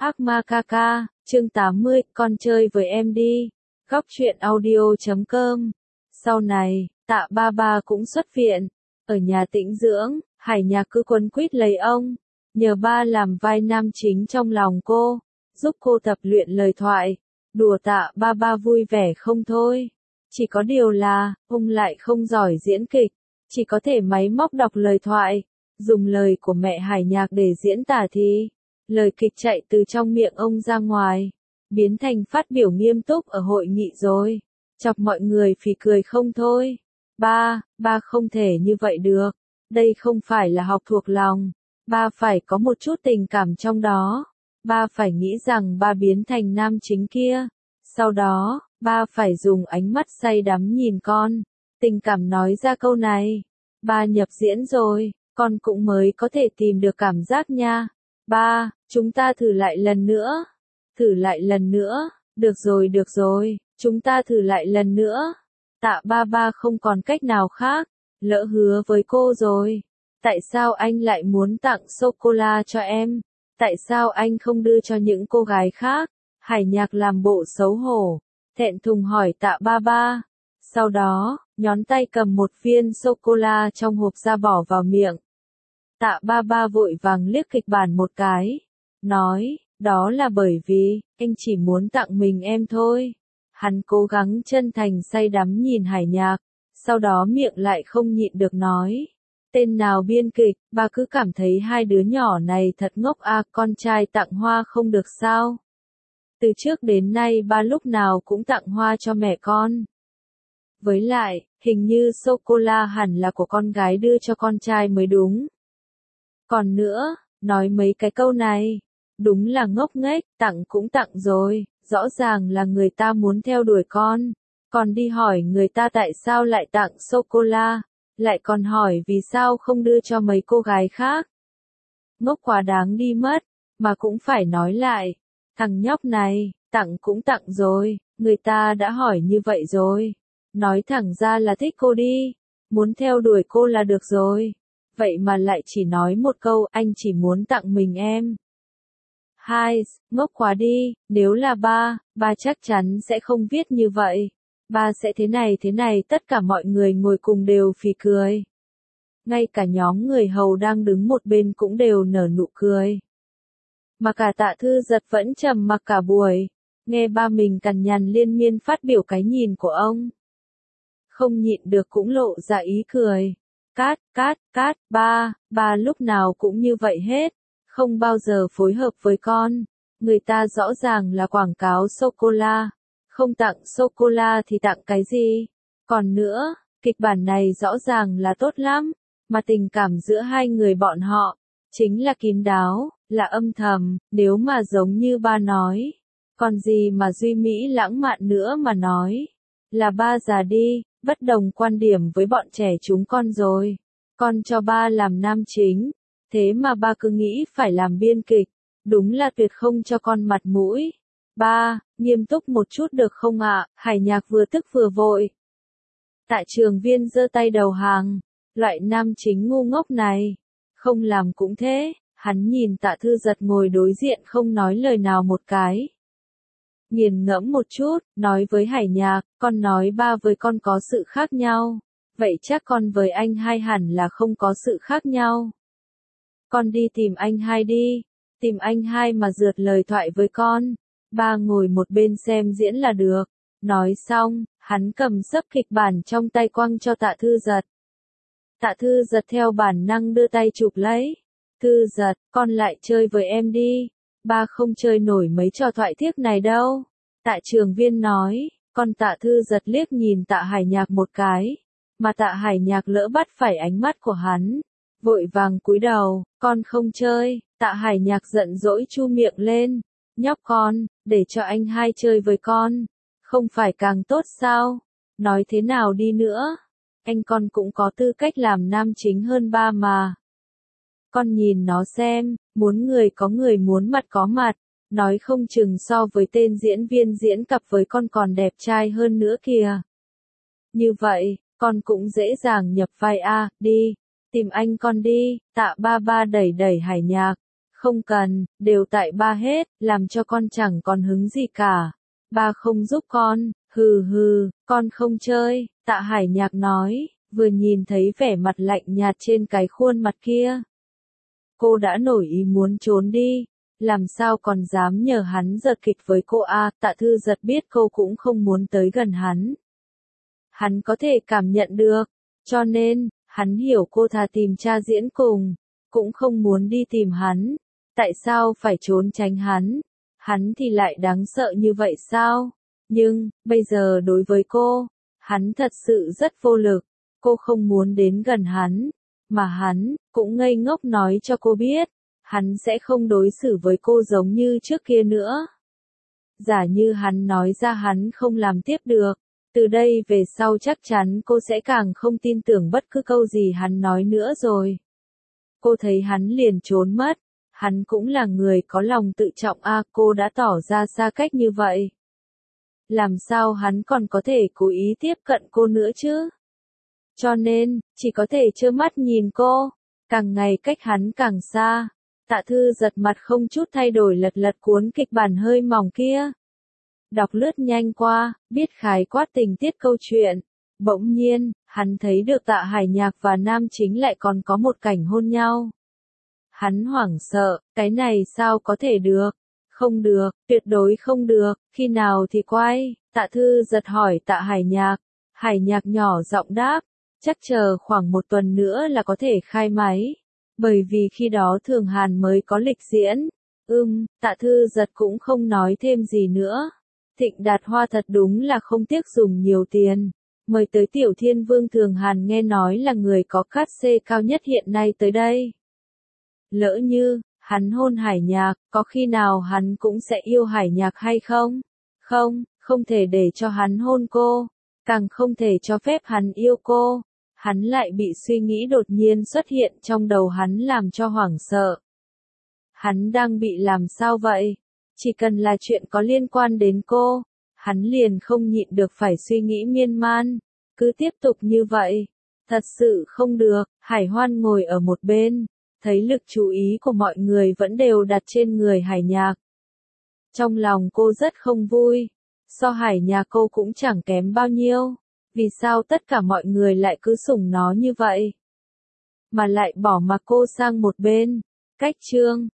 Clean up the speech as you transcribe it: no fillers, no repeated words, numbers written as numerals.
Ác ma ca ca, chương 80, con chơi với em đi. Góc truyện audio.com. Sau này, Tạ Ba Ba cũng xuất viện. Ở nhà tĩnh dưỡng, Hải Nhạc cứ quấn quýt lấy ông. Nhờ ba làm vai nam chính trong lòng cô, giúp cô tập luyện lời thoại. Đùa Tạ Ba Ba vui vẻ không thôi. Chỉ có điều là, ông lại không giỏi diễn kịch. Chỉ có thể máy móc đọc lời thoại. Dùng lời của mẹ Hải Nhạc để diễn tả thì lời kịch chạy từ trong miệng ông ra ngoài, biến thành phát biểu nghiêm túc ở hội nghị rồi. Chọc mọi người phì cười không thôi. Ba không thể như vậy được. Đây không phải là học thuộc lòng. Ba phải có một chút tình cảm trong đó. Ba phải nghĩ rằng ba biến thành nam chính kia. Sau đó, ba phải dùng ánh mắt say đắm nhìn con. Tình cảm nói ra câu này. Ba nhập diễn rồi, con cũng mới có thể tìm được cảm giác nha. Ba, chúng ta thử lại lần nữa. Thử lại lần nữa. Được rồi, chúng ta thử lại lần nữa. Tạ Ba Ba không còn cách nào khác. Lỡ hứa với cô rồi. Tại sao anh lại muốn tặng sô-cô-la cho em? Tại sao anh không đưa cho những cô gái khác? Hải Nhạc làm bộ xấu hổ, thẹn thùng hỏi Tạ Ba Ba. Sau đó, nhón tay cầm một viên sô-cô-la trong hộp ra bỏ vào miệng. Tạ Ba Ba vội vàng liếc kịch bản một cái, nói, đó là bởi vì, anh chỉ muốn tặng mình em thôi. Hắn cố gắng chân thành say đắm nhìn Hải Nhạc, sau đó miệng lại không nhịn được nói. Tên nào biên kịch, ba cứ cảm thấy hai đứa nhỏ này thật ngốc à, con trai tặng hoa không được sao? Từ trước đến nay ba lúc nào cũng tặng hoa cho mẹ con. Với lại, hình như sô-cô-la hẳn là của con gái đưa cho con trai mới đúng. Còn nữa, nói mấy cái câu này, đúng là ngốc nghếch, tặng cũng tặng rồi, rõ ràng là người ta muốn theo đuổi con. Còn đi hỏi người ta tại sao lại tặng sô-cô-la, lại còn hỏi vì sao không đưa cho mấy cô gái khác. Ngốc quá đáng đi mất, mà cũng phải nói lại, thằng nhóc này, tặng cũng tặng rồi, người ta đã hỏi như vậy rồi. Nói thẳng ra là thích cô đi, muốn theo đuổi cô là được rồi. Vậy mà lại chỉ nói một câu, anh chỉ muốn tặng mình em. Hai, ngốc quá đi, nếu là ba chắc chắn sẽ không viết như vậy. Ba sẽ thế này, tất cả mọi người ngồi cùng đều phì cười. Ngay cả nhóm người hầu đang đứng một bên cũng đều nở nụ cười. Mà cả Tạ Thư Giật vẫn trầm mặc cả buổi, nghe ba mình cằn nhằn liên miên phát biểu cái nhìn của ông. Không nhịn được cũng lộ ra ý cười. Cát, ba lúc nào cũng như vậy hết, không bao giờ phối hợp với con. Người ta rõ ràng là quảng cáo sô-cô-la, không tặng sô-cô-la thì tặng cái gì? Còn nữa, kịch bản này rõ ràng là tốt lắm, mà tình cảm giữa hai người bọn họ, chính là kín đáo, là âm thầm, nếu mà giống như ba nói. Còn gì mà duy mỹ lãng mạn nữa mà nói, là ba già đi, bất đồng quan điểm với bọn trẻ chúng con rồi. Con cho ba làm nam chính, thế mà ba cứ nghĩ phải làm biên kịch, đúng là tuyệt không cho con mặt mũi. Ba, nghiêm túc một chút được không ạ? Hải Nhạc vừa tức vừa vội. Tạ Trường Viên giơ tay đầu hàng, loại nam chính ngu ngốc này, không làm cũng thế. Hắn nhìn Tạ Thư Giật ngồi đối diện không nói lời nào một cái. Nghiền ngẫm một chút, nói với Hải Nhạc, con nói ba với con có sự khác nhau. Vậy chắc con với anh hai hẳn là không có sự khác nhau. Con đi tìm anh hai đi, tìm anh hai mà rượt lời thoại với con. Ba ngồi một bên xem diễn là được. Nói xong, hắn cầm sấp kịch bản trong tay quăng cho Tạ Thư Giật. Tạ Thư Giật theo bản năng đưa tay chụp lấy. Thư Giật, con lại chơi với em đi. Ba không chơi nổi mấy trò thoại tiếc này đâu. Tạ Trường Viên nói, con Tạ Thư Giật liếc nhìn Tạ Hải Nhạc một cái. Mà Tạ Hải Nhạc lỡ bắt phải ánh mắt của hắn. Vội vàng cúi đầu, con không chơi. Tạ Hải Nhạc giận dỗi chu miệng lên. Nhóc con, để cho anh hai chơi với con. Không phải càng tốt sao? Nói thế nào đi nữa? Anh con cũng có tư cách làm nam chính hơn ba mà. Con nhìn nó xem, muốn người có người muốn mặt có mặt. Nói không chừng so với tên diễn viên diễn cặp với con còn đẹp trai hơn nữa kìa. Như vậy, con cũng dễ dàng nhập vai a, đi. Tìm anh con đi. Tạ Ba Ba đẩy Hải Nhạc. Không cần, đều tại ba hết, làm cho con chẳng còn hứng gì cả. Ba không giúp con, hừ hừ, con không chơi, Tạ Hải Nhạc nói, vừa nhìn thấy vẻ mặt lạnh nhạt trên cái khuôn mặt kia. Cô đã nổi ý muốn trốn đi, làm sao còn dám nhờ hắn giật kịch với cô à, Tạ Thư Giật biết cô cũng không muốn tới gần hắn. Hắn có thể cảm nhận được, cho nên, hắn hiểu cô thà tìm cha diễn cùng, cũng không muốn đi tìm hắn. Tại sao phải trốn tránh hắn? Hắn thì lại đáng sợ như vậy sao? Nhưng, bây giờ đối với cô, hắn thật sự rất vô lực, cô không muốn đến gần hắn, mà hắn cũng ngây ngốc nói cho cô biết, hắn sẽ không đối xử với cô giống như trước kia nữa. Giả như hắn nói ra hắn không làm tiếp được, từ đây về sau chắc chắn cô sẽ càng không tin tưởng bất cứ câu gì hắn nói nữa rồi. Cô thấy hắn liền trốn mất, hắn cũng là người có lòng tự trọng à, cô đã tỏ ra xa cách như vậy. Làm sao hắn còn có thể cố ý tiếp cận cô nữa chứ? Cho nên, chỉ có thể trơ mắt nhìn cô, càng ngày cách hắn càng xa. Tạ Thư Giật mặt không chút thay đổi lật lật cuốn kịch bản hơi mỏng kia. Đọc lướt nhanh qua, biết khái quát tình tiết câu chuyện. Bỗng nhiên, hắn thấy được Tạ Hải Nhạc và nam chính lại còn có một cảnh hôn nhau. Hắn hoảng sợ, cái này sao có thể được? Không được, tuyệt đối không được, khi nào thì quay? Tạ Thư Giật hỏi Tạ Hải Nhạc. Hải Nhạc nhỏ giọng đáp, chắc chờ khoảng 1 tuần nữa là có thể khai máy. Bởi vì khi đó Thường Hàn mới có lịch diễn. Tạ Thư Giật cũng không nói thêm gì nữa. Thịnh Đạt Hoa thật đúng là không tiếc dùng nhiều tiền. Mời tới Tiểu Thiên Vương Thường Hàn nghe nói là người có cát xê cao nhất hiện nay tới đây. Lỡ như, hắn hôn Hải Nhạc, có khi nào hắn cũng sẽ yêu Hải Nhạc hay không? Không, không thể để cho hắn hôn cô, càng không thể cho phép hắn yêu cô. Hắn lại bị suy nghĩ đột nhiên xuất hiện trong đầu hắn làm cho hoảng sợ. Hắn đang bị làm sao vậy? Chỉ cần là chuyện có liên quan đến cô, hắn liền không nhịn được phải suy nghĩ miên man. Cứ tiếp tục như vậy, thật sự không được. Hải Hoan ngồi ở một bên, thấy lực chú ý của mọi người vẫn đều đặt trên người Hải Nhạc. Trong lòng cô rất không vui, so Hải Nhạc cô cũng chẳng kém bao nhiêu. Vì sao tất cả mọi người lại cứ sủng nó như vậy? Mà lại bỏ mặc cô sang một bên. Cách chương